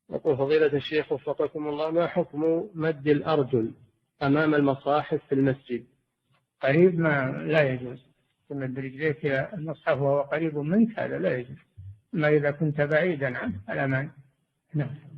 يقول فضيلة الشيخ وفقكم الله، ما حكم مد الأرجل أمام المصاحف في المسجد؟ قريب ما لا يجوز تمد رجليك إلى المصحف وهو قريب منك، هذا لا يجوز، ما إذا كنت بعيدا عنه الأمان. نعم.